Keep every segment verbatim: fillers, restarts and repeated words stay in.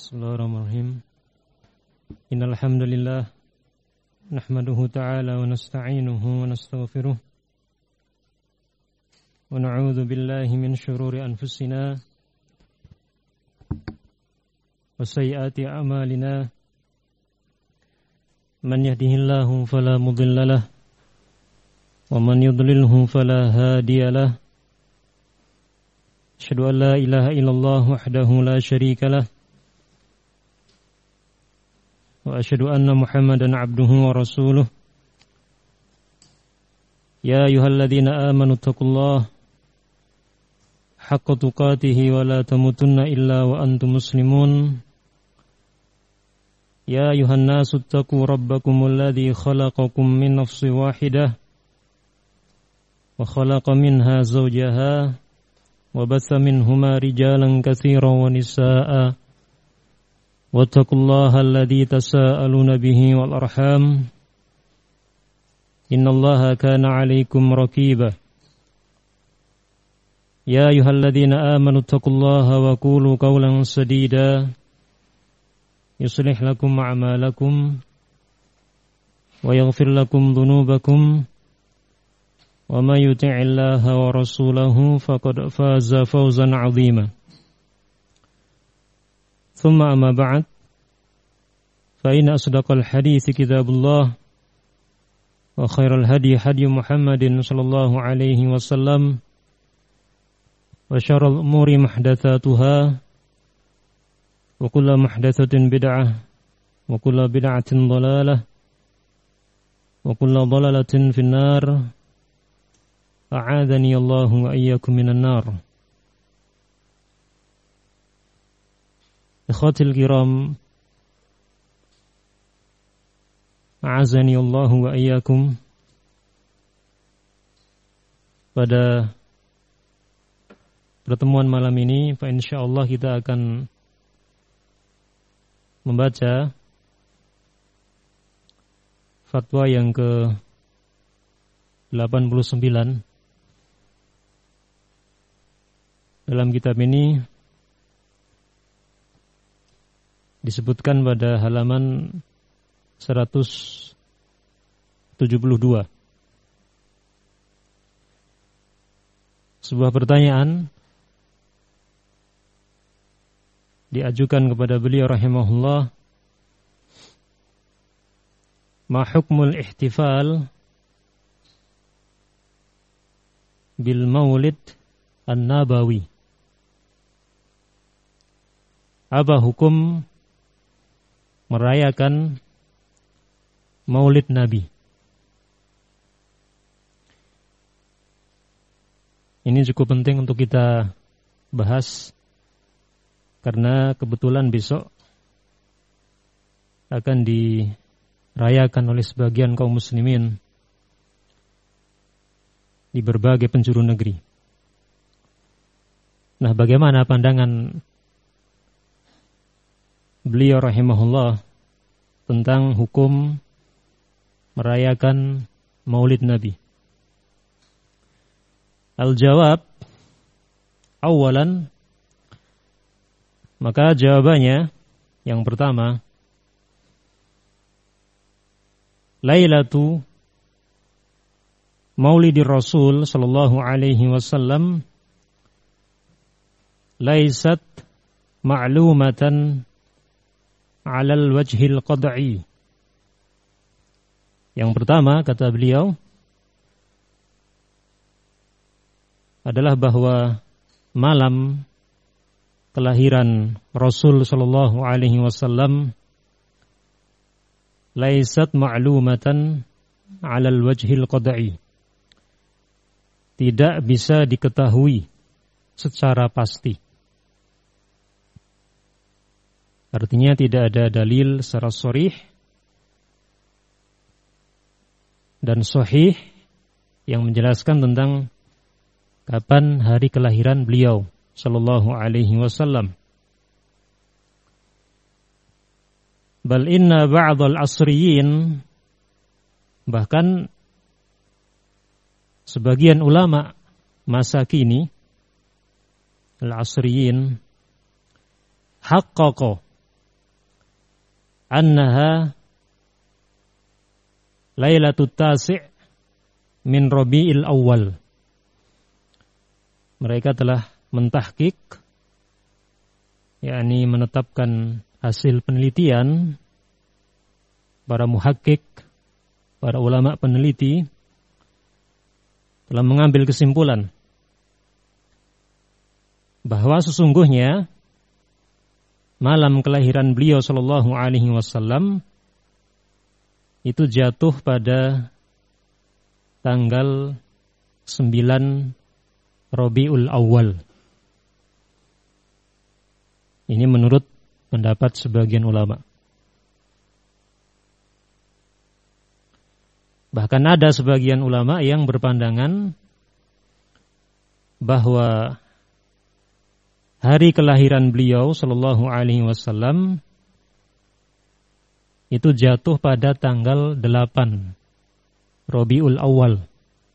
Bismillahirrahmanirrahim. Innal hamdalillah nahmaduhu ta'ala wa nasta'inuhu wa nastaghfiruh wa na'udzu billahi min shururi anfusina wa sayyiati a'malina. Man yahdihillahu fala mudhillalah wa man yudlilhu fala hadiyalah. Asyhadu an la ilaha illallah wahdahu la syarika lah wa asyhadu anna Muhammadan abduhu wa rasuluh. Ya ayyuhalladzina amanu taqullaha haqqa tuqatih wa la tamutunna illa wa antum muslimun. Ya ayyuhan nasu taqu rabbakumul ladzi khalaqakum min nafsin wahidah wa khalaqa minha zawjaha wa batha minhuma rijalan katsiran wa nisaa'a. Wattaqullaha alladzi tasaaluna bihi wal arham. Innallaha kana 'alaikum raqiba. Ya ayyuhalladzina amanu taqullaha wa qulu qawlan sadida yuslih lakum a'malakum wa yaghfir lakum dhunubakum wa may yuti'illaha wa rasulahu faqad faza fawzan 'azima. ثم أما بعد فإن أصدق الحديث كتاب الله وخير الهدي هدي محمد صلى الله عليه وسلم وشر الأمور محدثاتها وكل محدثة بدعة وكل بدعة ضلالة وكل ضلالة في النار. أعاذني الله وإياكم من النار. Ikhwatil kiram, a'azani Allahu wa iyyakum. Pada pertemuan malam ini, fa insyaallah kita akan membaca fatwa yang ke delapan puluh sembilan dalam kitab ini. Disebutkan pada halaman seratus tujuh puluh dua. Sebuah pertanyaan diajukan kepada beliau rahimahullah. Ma hukmul ihtifal bil maulid an-nabawi? Apa hukum merayakan Maulid Nabi? Ini cukup penting untuk kita bahas karena kebetulan besok akan dirayakan oleh sebagian kaum muslimin di berbagai penjuru negeri. Nah, bagaimana pandangan beliau rahimahullah tentang hukum merayakan Maulid Nabi? Al-jawab, awalan, maka jawabannya yang pertama, Lailatu Maulidir Rasul sallallahu alaihi wasallam laisat ma'lumatan alal wajhil qad'i. Yang pertama, kata beliau, adalah bahwa malam kelahiran Rasul sallallahu alaihi wasallam laisat ma'lumatan alal wajhil qad'i, tidak bisa diketahui secara pasti. Artinya tidak ada dalil secara sharih dan sahih yang menjelaskan tentang kapan hari kelahiran beliau sallallahu alaihi wasallam. Bal inna ba'dal asriyin, bahkan sebagian ulama masa kini, al-asriyin, haqqaqa annaha lailatut tasi' min Rabi'il Awal. Mereka telah mentahqiq, yakni menetapkan hasil penelitian para muhakkik, para ulama peneliti telah mengambil kesimpulan bahwa sesungguhnya malam kelahiran beliau sallallahu alaihi wasallam itu jatuh pada tanggal sembilan Rabiul Awal. Ini menurut pendapat sebagian ulama. Bahkan ada sebagian ulama yang berpandangan bahwa hari kelahiran beliau sallallahu alaihi wasallam itu jatuh pada tanggal delapan Rabiul Awal.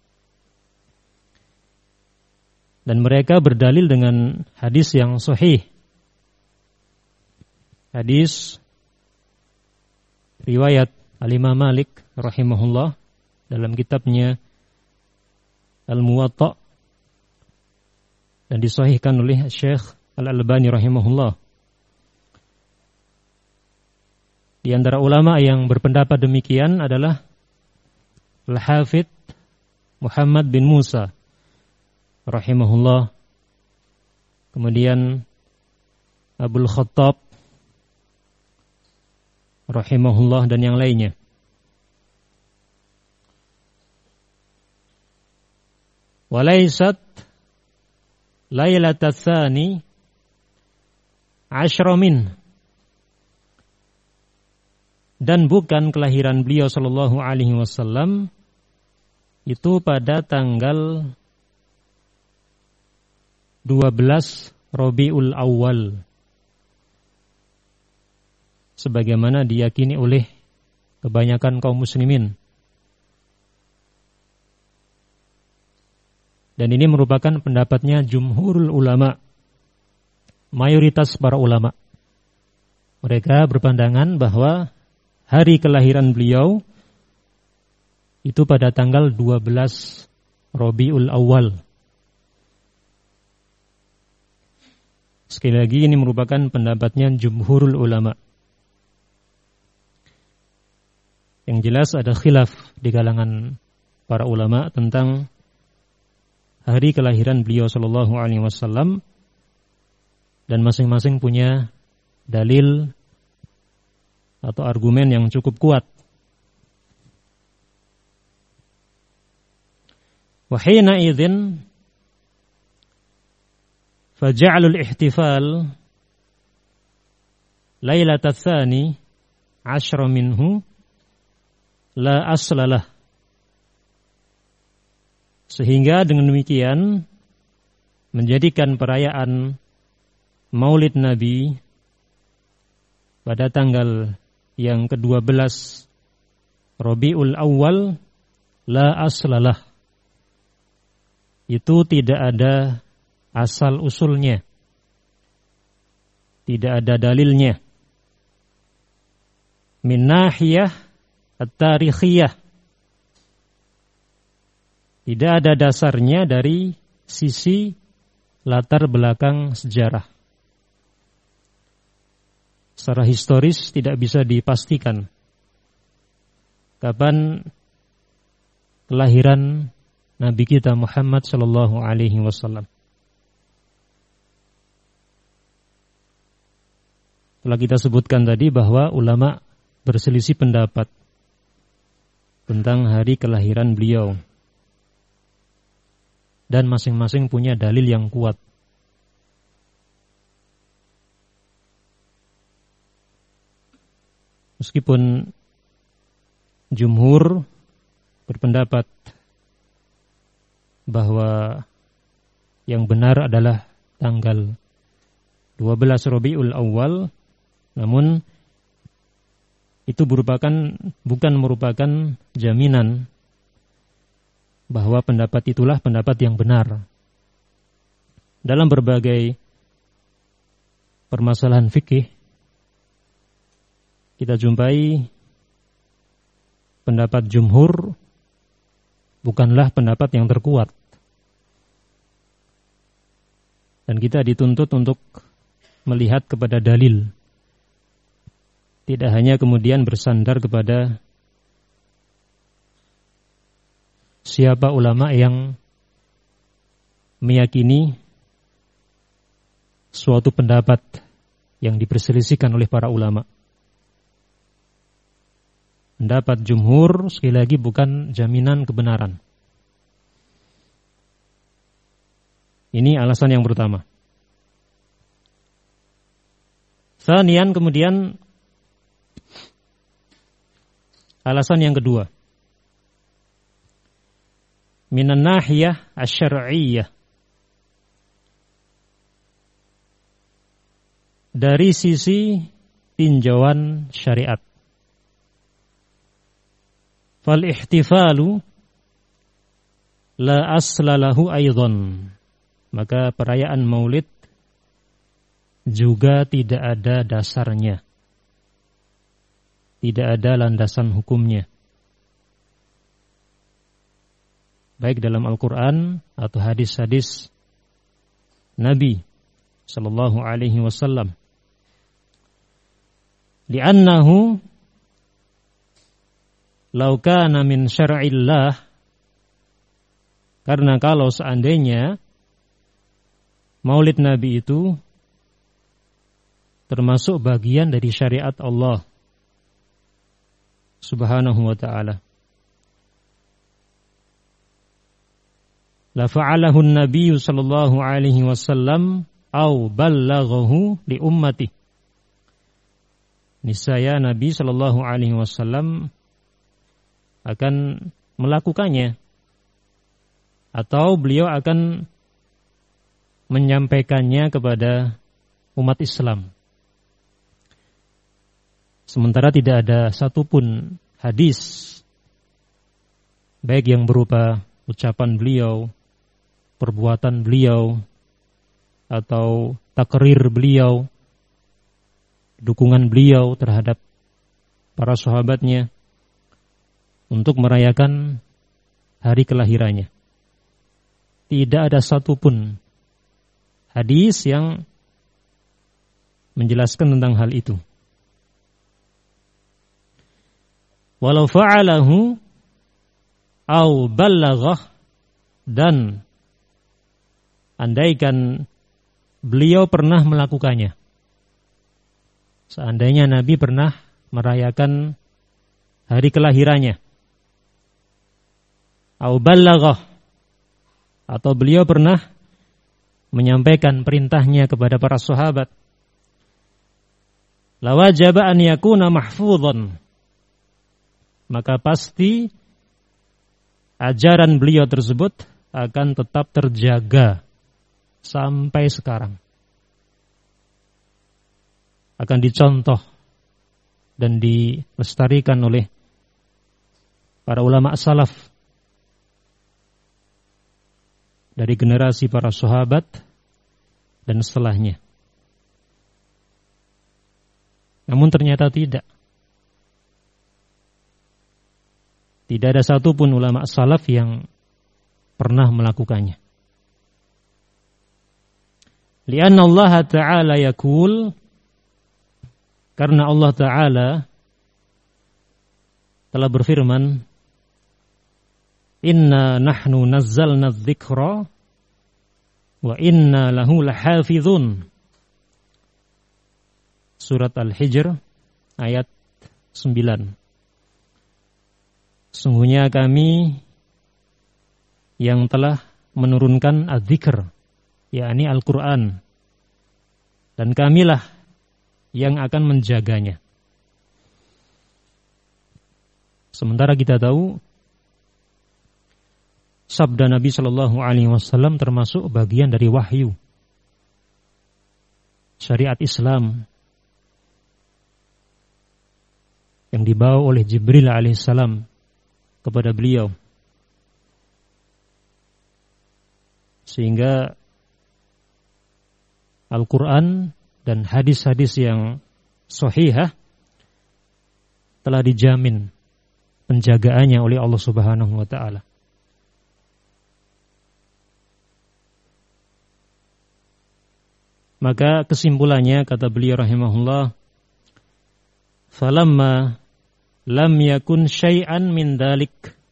Dan mereka berdalil dengan hadis yang sahih. Hadis riwayat Al-Imam Malik rahimahullah dalam kitabnya Al-Muwatta dan disahihkan oleh Syekh Al-Albani rahimahullah. Di antara ulama yang berpendapat demikian adalah Al-Hafidh Muhammad bin Musa rahimahullah, kemudian Abul Khattab rahimahullah dan yang lainnya. Walaysat lailatul tsani asyra min, dan bukan kelahiran beliau sallallahu alaihi wasallam itu pada tanggal dua belas Rabiul Awal sebagaimana diyakini oleh kebanyakan kaum muslimin. Dan ini merupakan pendapatnya jumhurul ulama, mayoritas para ulama. Mereka berpandangan bahwa hari kelahiran beliau itu pada tanggal dua belas Rabiul Awal. Sekali lagi ini merupakan pendapatnya jumhurul ulama. Yang jelas ada khilaf di kalangan para ulama tentang hari kelahiran beliau sallallahu alaihi wasallam, dan masing-masing punya dalil atau argumen yang cukup kuat. Wa hina idzin faja'alul ihtifal lailatul tsani asyra minhu la aslalah. Sehingga dengan demikian menjadikan perayaan Maulid Nabi pada tanggal yang kedua belas Rabiul Awal la aslalah, itu tidak ada asal usulnya, tidak ada dalilnya. Min nahiyah at-tarikhiyah, tidak ada dasarnya dari sisi latar belakang sejarah. Secara historis tidak bisa dipastikan kapan kelahiran Nabi kita Muhammad sallallahu alaihi wasallam. Telah kita sebutkan tadi bahwa ulama berselisih pendapat tentang hari kelahiran beliau, dan masing-masing punya dalil yang kuat. Meskipun jumhur berpendapat bahwa yang benar adalah tanggal dua belas Rabiul Awal, namun itu merupakan bukan merupakan jaminan bahwa pendapat itulah pendapat yang benar. Dalam berbagai permasalahan fikih, kita jumpai pendapat jumhur bukanlah pendapat yang terkuat. Dan kita dituntut untuk melihat kepada dalil. Tidak hanya kemudian bersandar kepada siapa ulama yang meyakini suatu pendapat yang diperselisihkan oleh para ulama. Pendapat jumhur sekali lagi bukan jaminan kebenaran. Ini alasan yang pertama. Tsaniyan, kemudian alasan yang kedua. Minan nahiyah asy-syar'iyyah. Dari sisi tinjauan syariat. Fal ihtifalu la asla lahu aidan. Maka perayaan Maulid juga tidak ada dasarnya. Tidak ada landasan hukumnya. Baik dalam Al-Quran atau hadis-hadis Nabi sallallahu alaihi wasallam. Li'annahu law kana min syar'illah, karena kalau seandainya Maulid Nabi itu termasuk bagian dari syariat Allah Subhanahu wa ta'ala, la fa'alahu an-nabiy sallallahu alaihi wasallam au ballaghahu li ummati. Niscaya Nabi sallallahu alaihi wasallam akan melakukannya atau beliau akan menyampaikannya kepada umat Islam. Sementara tidak ada satupun hadis, baik yang berupa ucapan beliau, perbuatan beliau, atau takrir beliau, dukungan beliau terhadap para sahabatnya untuk merayakan hari kelahirannya. Tidak ada satupun hadis yang menjelaskan tentang hal itu. Walau fa'alahu au ballaghah, dan andaikan beliau pernah melakukannya, seandainya Nabi pernah merayakan hari kelahirannya, au ballaghah, atau beliau pernah menyampaikan perintahnya kepada para sahabat, la wajaba an yakuna mahfudhan, maka pasti ajaran beliau tersebut akan tetap terjaga sampai sekarang. Akan dicontoh dan dilestarikan oleh para ulama salaf dari generasi para sahabat dan setelahnya. Namun ternyata tidak. Tidak ada satupun ulama salaf yang pernah melakukannya. Lianna Allah Ta'ala yaqul, karena Allah Ta'ala telah berfirman, inna nahnu nazzalna dzikra wa inna lahu lahafizun. Surat Al-Hijr ayat sembilan. Sungguhnya kami yang telah menurunkan az-zikr, yakni Al-Quran, dan kamilah yang akan menjaganya. Sementara kita tahu sabda Nabi Shallallahu Alaihi Wasallam termasuk bagian dari wahyu syariat Islam yang dibawa oleh Jibril alaihissalam kepada beliau, sehingga Al-Quran dan hadis-hadis yang sahihah telah dijamin penjagaannya oleh Allah Subhanahu wa taala. Maka kesimpulannya kata beliau rahimahullah, falamma lam yakun syai'an min dalik,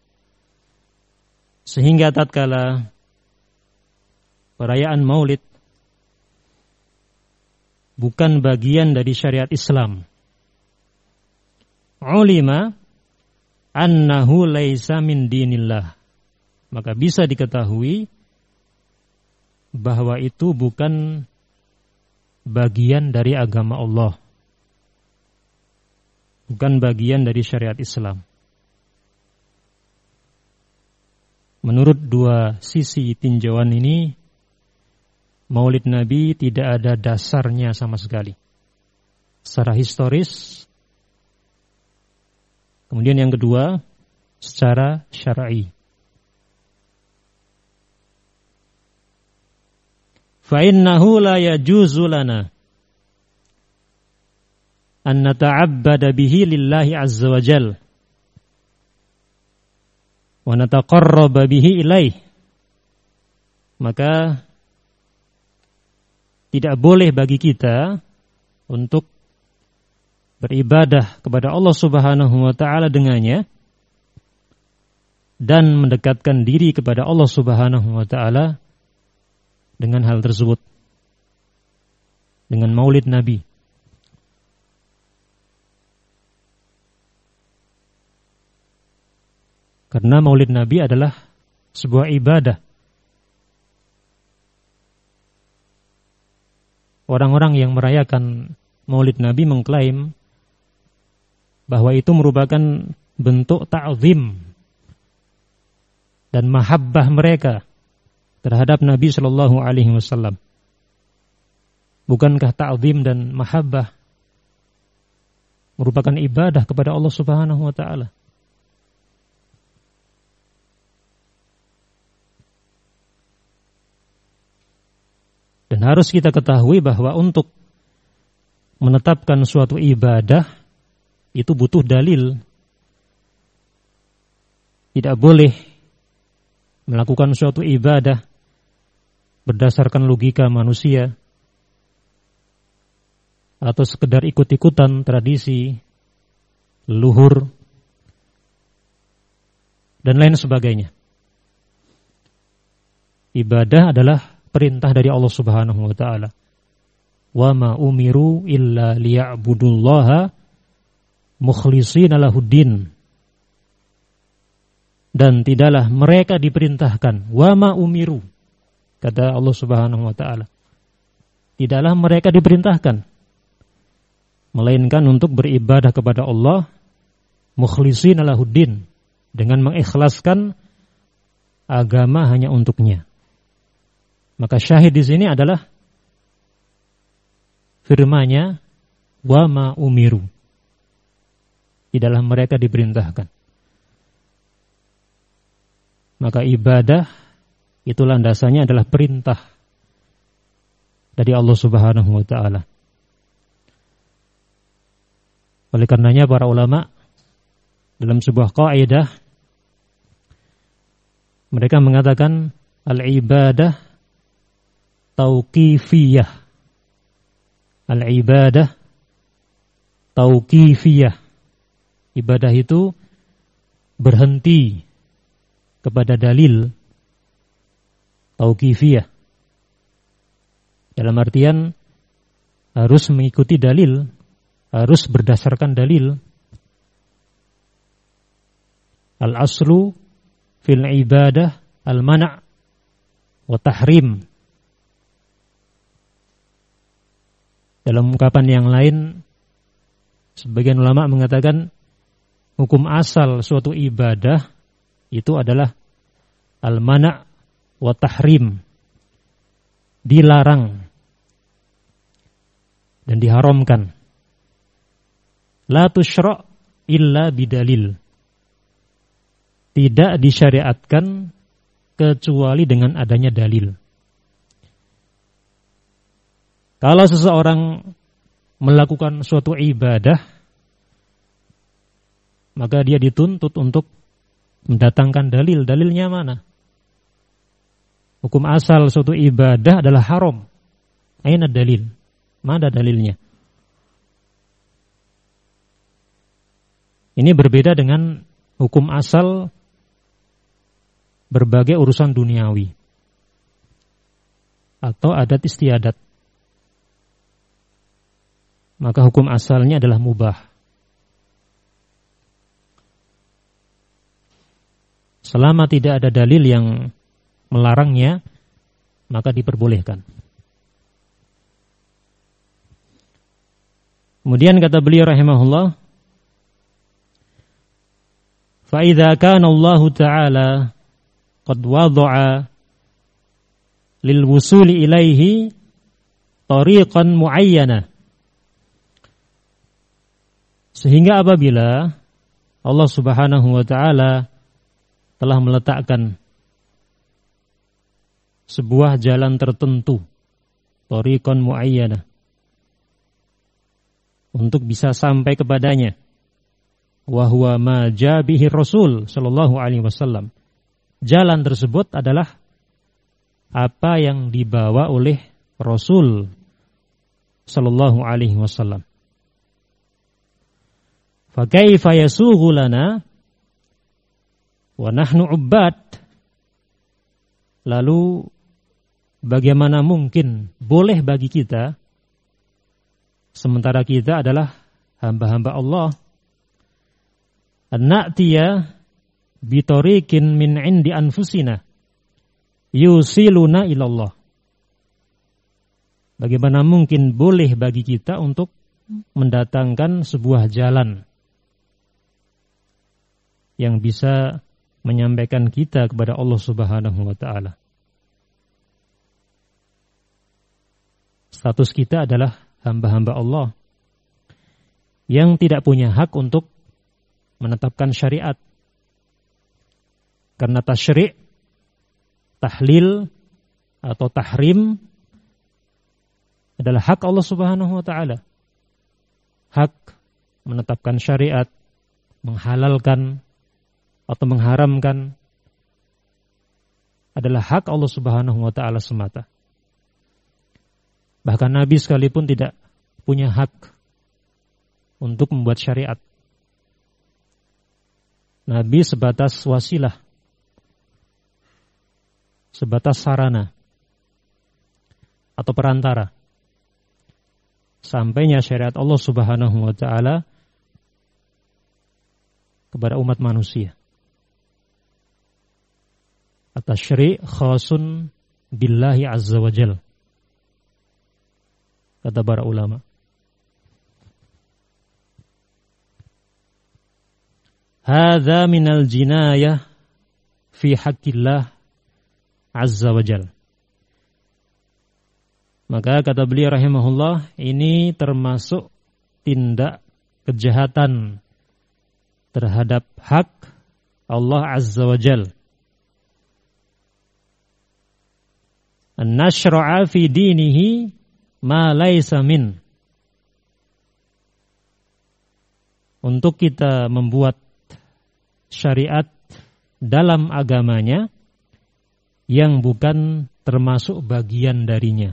sehingga tatkala perayaan Maulid bukan bagian dari syariat Islam, ulima annahu laisa min dinillah, maka bisa diketahui bahwa itu bukan bagian dari agama Allah, bukan bagian dari syariat Islam. Menurut dua sisi tinjauan ini, Maulid Nabi tidak ada dasarnya sama sekali secara historis. Kemudian yang kedua, secara syar'i. Fa innahu la yajuzu lana an nata'abbada bihi lillahi azza wa jal wa nataqarraba bihi ilaih. Maka tidak boleh bagi kita untuk beribadah kepada Allah Subhanahu wa taala dengannya dan mendekatkan diri kepada Allah Subhanahu wa taala dengan hal tersebut, dengan Maulid Nabi. Karena Maulid Nabi adalah sebuah ibadah. Orang-orang yang merayakan Maulid Nabi mengklaim bahwa itu merupakan bentuk ta'zim dan mahabbah mereka terhadap Nabi Shallallahu Alaihi Wasallam. Bukankah ta'zim dan mahabbah merupakan ibadah kepada Allah Subhanahu Wa Taala? Dan harus kita ketahui bahwa untuk menetapkan suatu ibadah itu butuh dalil. Tidak boleh melakukan suatu ibadah berdasarkan logika manusia atau sekedar ikut-ikutan tradisi leluhur dan lain sebagainya. Ibadah adalah perintah dari Allah Subhanahu wa taala. Wa ma umiru illa liya'budullaha mukhlishina lahuddin. Dan tidaklah mereka diperintahkan, wa ma umiru, kata Allah Subhanahu wa taala. Tidaklah mereka diperintahkan melainkan untuk beribadah kepada Allah mukhlishina lahuddin, dengan mengikhlaskan agama hanya untuknya. Maka syahid di sini adalah firman-Nya, wa ma umiru. Tidaklah mereka diperintahkan. Maka ibadah itu landasannya adalah perintah dari Allah Subhanahu wa taala. Oleh karenanya para ulama dalam sebuah kaidah mereka mengatakan al-ibadah tauqifiyah. Al-ibadah tauqifiyah. Ibadah itu berhenti kepada dalil tauqifiyah. Dalam artian harus mengikuti dalil, harus berdasarkan dalil. Al-aslu fil ibadah al-mana' wa tahrim. Dalam ungkapan yang lain, sebagian ulama mengatakan hukum asal suatu ibadah itu adalah al-mana' wa tahrim, dilarang dan diharamkan. La tusyra' illa bidalil, tidak disyariatkan kecuali dengan adanya dalil. Kalau seseorang melakukan suatu ibadah maka dia dituntut untuk mendatangkan dalil. Dalilnya mana? Hukum asal suatu ibadah adalah haram. Aina dalil? Mana dalilnya? Ini berbeda dengan hukum asal berbagai urusan duniawi atau adat istiadat. Maka hukum asalnya adalah mubah. Selama tidak ada dalil yang melarangnya, maka diperbolehkan. Kemudian kata beliau rahimahullah, fa idza kana Allah Ta'ala qad wada'a lil wusuli ilaihi tariqan muayyana. Sehingga apabila Allah Subhanahu wa taala telah meletakkan sebuah jalan tertentu, tariqan muayyana, untuk bisa sampai kepadanya, wa huwa ma jabihi Rasul sallallahu alaihi wasallam. Jalan tersebut adalah apa yang dibawa oleh Rasul sallallahu alaihi wasallam. Fa kaifa yasughu lana wa nahnu ubbad? Lalu bagaimana mungkin boleh bagi kita sementara kita adalah hamba-hamba Allah, an-na'tiya bitariqin min 'indi anfusina yusiluna ilallah. Bagaimana mungkin boleh bagi kita untuk mendatangkan sebuah jalan yang bisa menyampaikan kita kepada Allah Subhanahu wa taala. Status kita adalah hamba-hamba Allah yang tidak punya hak untuk menetapkan syariat. Karena tasyri', tahlil atau tahrim adalah hak Allah Subhanahu wa taala. Hak menetapkan syariat, menghalalkan atau mengharamkan adalah hak Allah Subhanahu wa taala semata. Bahkan Nabi sekalipun tidak punya hak untuk membuat syariat. Nabi sebatas wasilah, sebatas sarana atau perantara sampainya syariat Allah Subhanahu wa taala kepada umat manusia. At-tasyri' khasun billahi azza wa jalla, kata para ulama. Hadza minal jinayah fi haqqillah azza wa jalla. Maka kata beliau rahimahullah, ini termasuk tindak kejahatan terhadap hak Allah azza wa jalla. An-nashra'a fi dinihi ma laysa min. Untuk kita membuat syariat dalam agamanya yang bukan termasuk bagian darinya.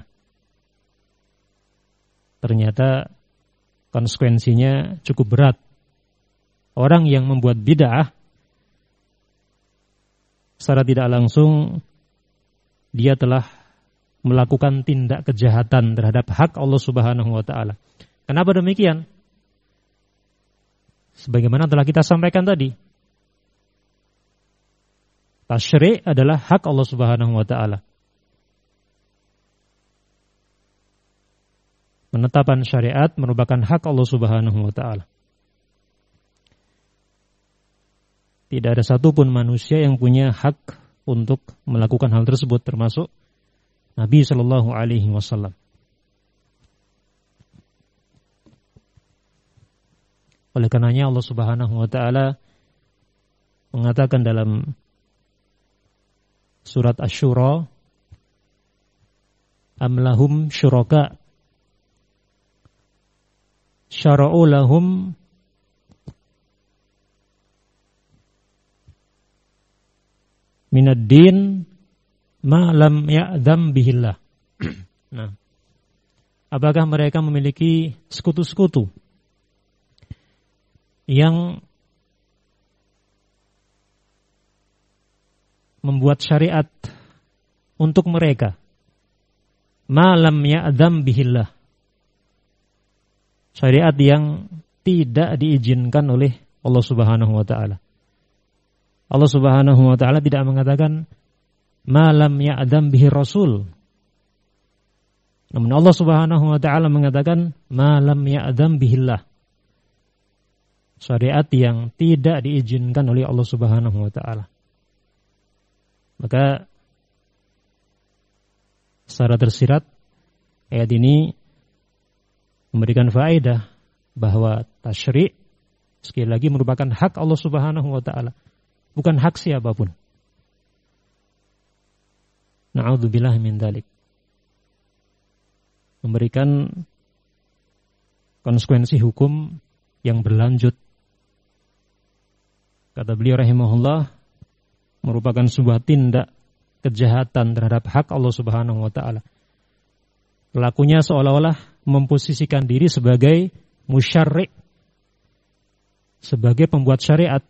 Ternyata konsekuensinya cukup berat. Orang yang membuat bid'ah secara tidak langsung dia telah melakukan tindak kejahatan terhadap hak Allah Subhanahu wa taala. Kenapa demikian? Sebagaimana telah kita sampaikan tadi, tasyri' adalah hak Allah Subhanahu wa taala. Penetapan syariat merupakan hak Allah Subhanahu wa taala. Tidak ada satupun manusia yang punya hak untuk melakukan hal tersebut, termasuk Nabi sallallahu alaihi wasallam. Oleh karenanya Allah Subhanahu wa taala mengatakan dalam surat Asy-Syura, am lahum syuraka syara'u lahum minad din ma lam ya'dam bihillah. Nah, apakah mereka memiliki sekutu-sekutu yang membuat syariat untuk mereka ma lam ya'dam bihillah, syariat yang tidak diizinkan oleh Allah Subhanahu wa taala. Allah Subhanahu wa taala tidak mengatakan ma lam ya'dam bihi rasul. Namun Allah Subhanahu wa taala mengatakan ma lam ya'dam bihillah, syariat yang tidak diizinkan oleh Allah Subhanahu wa taala. Maka secara tersirat ayat ini memberikan faedah bahwa tasyri' sekali lagi merupakan hak Allah Subhanahu wa taala, bukan hak siapapun. Na'udzubillah min dzalik. Memberikan konsekuensi hukum yang berlanjut. Kata beliau rahimahullah, merupakan sebuah tindak kejahatan terhadap hak Allah Subhanahu wa taala. Pelakunya seolah-olah memposisikan diri sebagai musyarri', sebagai pembuat syariat.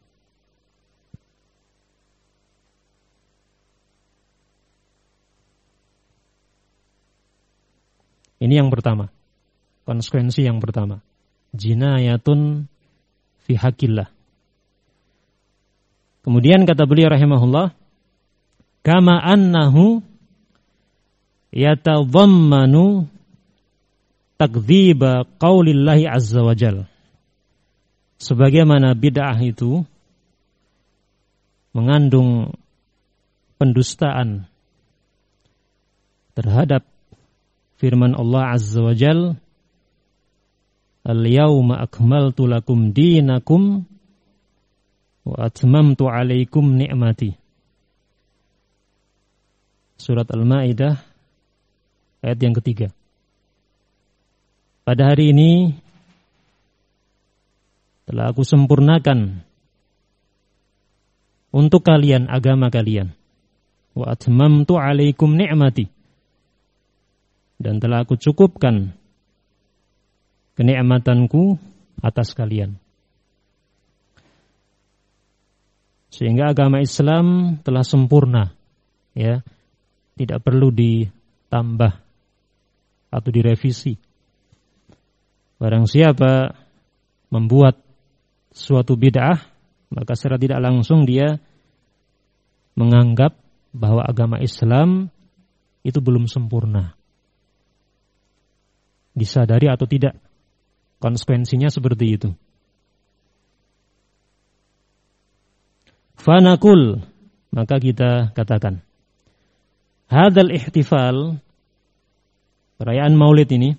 Ini yang pertama, konsekuensi yang pertama, jinayatun fi haqqillah. Kemudian kata beliau rahimahullah, kama annahu yatadhammanu takdziba qaulillahi azza wa jalla. Sebagaimana bid'ah itu mengandung pendustaan terhadap firman Allah azza wa jalla, al-yawma akmaltu lakum dinakum wa atmamtu alaikum ni'mati. Surat Al-Maidah ayat yang ketiga. Pada hari ini telah aku sempurnakan untuk kalian agama kalian. Wa atmamtu alaikum ni'mati. Dan telah aku cukupkan kenikmatanku atas kalian. Sehingga agama Islam telah sempurna, ya, tidak perlu ditambah atau direvisi. Barang siapa membuat suatu bid'ah, maka secara tidak langsung dia menganggap bahwa agama Islam itu belum sempurna. Disadari atau tidak, konsekuensinya seperti itu. Fanakul, maka kita katakan, hadzal ihtifal, perayaan Maulid ini,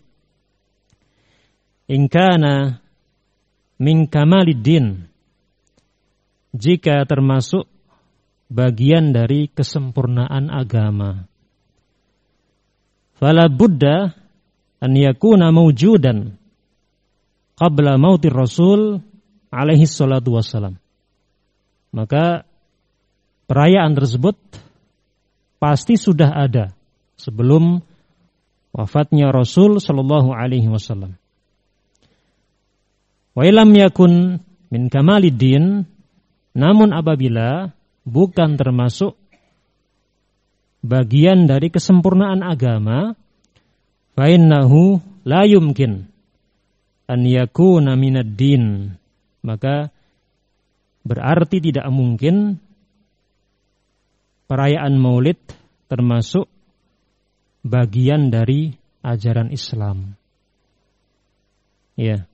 in kana min kamaliddin, jika termasuk bagian dari kesempurnaan agama, fala budda an yakuna mawjudan qabla mautir Rasul alaihi salatu wassalam. Maka perayaan tersebut pasti sudah ada sebelum wafatnya Rasul sallallahu alaihi wasallam. Wa illam yakun min kamaliddin, namun apabila bukan termasuk bagian dari kesempurnaan agama, fa innahu la yumkin an yakuna minad din, maka berarti tidak mungkin perayaan Maulid termasuk bagian dari ajaran Islam. Ya.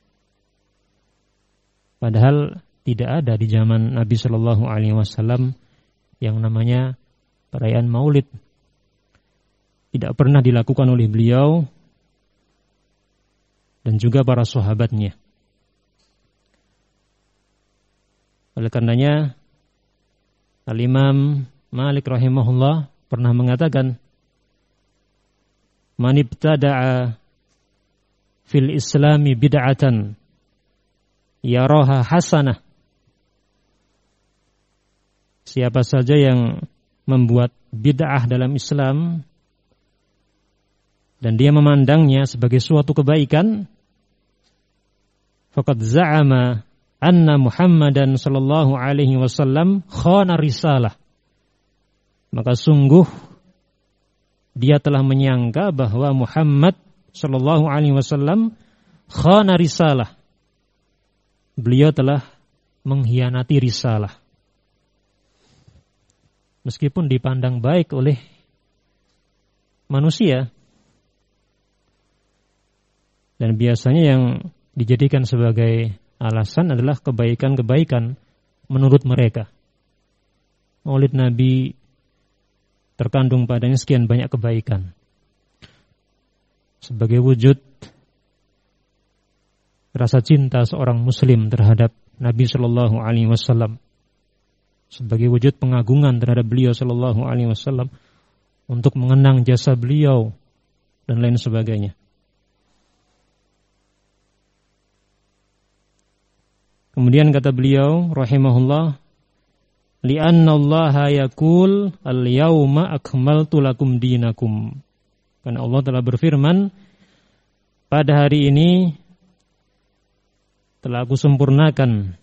Padahal tidak ada di zaman Nabi Shallallahu Alaihi Wasallam yang namanya perayaan Maulid. Tidak pernah dilakukan oleh beliau dan juga para sahabatnya. Oleh karenanya Al-Imam Malik rahimahullah pernah mengatakan, man ibtada'a fil islami bid'atan yaraha hasanah siapa saja yang membuat bid'ah dalam Islam dan dia memandangnya sebagai suatu kebaikan, faqad za'ama anna Muhammadan sallallahu alaihi wasallam khana risalah. Maka sungguh dia telah menyangka bahwa Muhammad sallallahu alaihi wasallam khana risalah. Beliau telah mengkhianati risalah. Meskipun dipandang baik oleh manusia. Dan biasanya yang dijadikan sebagai alasan adalah kebaikan-kebaikan menurut mereka. Maulid Nabi terkandung padanya sekian banyak kebaikan. Sebagai wujud rasa cinta seorang muslim terhadap Nabi sallallahu alaihi wasallam. Sebagai wujud pengagungan terhadap beliau sallallahu alaihi wasallam, untuk mengenang jasa beliau dan lain sebagainya. Kemudian kata beliau rahimahullah, li'anna Allah yaqul al-yauma akmaltu lakum dinakum. Karena Allah telah berfirman, pada hari ini telah aku sempurnakan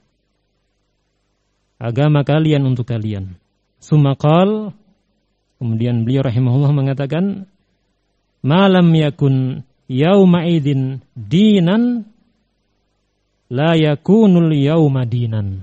agama kalian untuk kalian. Tsumma qala, kemudian beliau rahimahullah mengatakan, malam yakun yauma idin dinan la yakunul yauma dinan.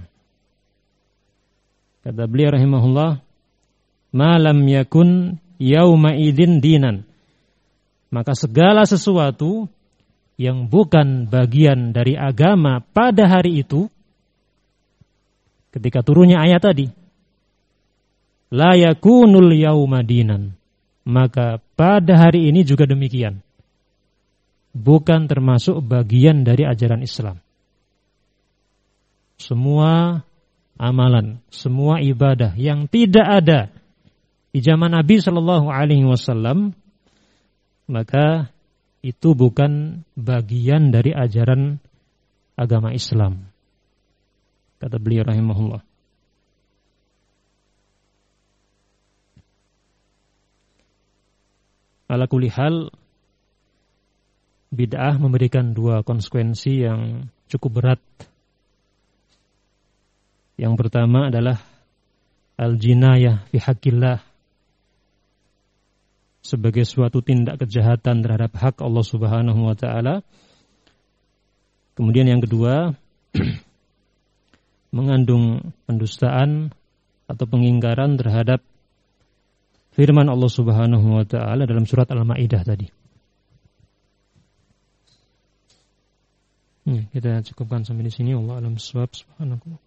Kata beliau rahimahullah, malam yakun yauma idin dinan. Maka segala sesuatu yang bukan bagian dari agama pada hari itu, ketika turunnya ayat tadi, la yakunul yauma dinan, maka pada hari ini juga demikian, bukan termasuk bagian dari ajaran Islam. Semua amalan, semua ibadah yang tidak ada di zaman Nabi sallallahu alaihi wasallam, maka itu bukan bagian dari ajaran agama Islam. Kata beliau rahimahullah. Ala kulli hal, bid'ah memberikan dua konsekuensi yang cukup berat. Yang pertama adalah al-jinayah fi haqqillah, sebagai suatu tindak kejahatan terhadap hak Allah Subhanahu wa taala. Kemudian yang kedua, mengandung pendustaan atau pengingkaran terhadap firman Allah Subhanahu wa taala dalam surat Al-Maidah tadi. Hmm, kita cukupkan sampai di sini. Wallahu a'lam bishawab. Subhanallahi.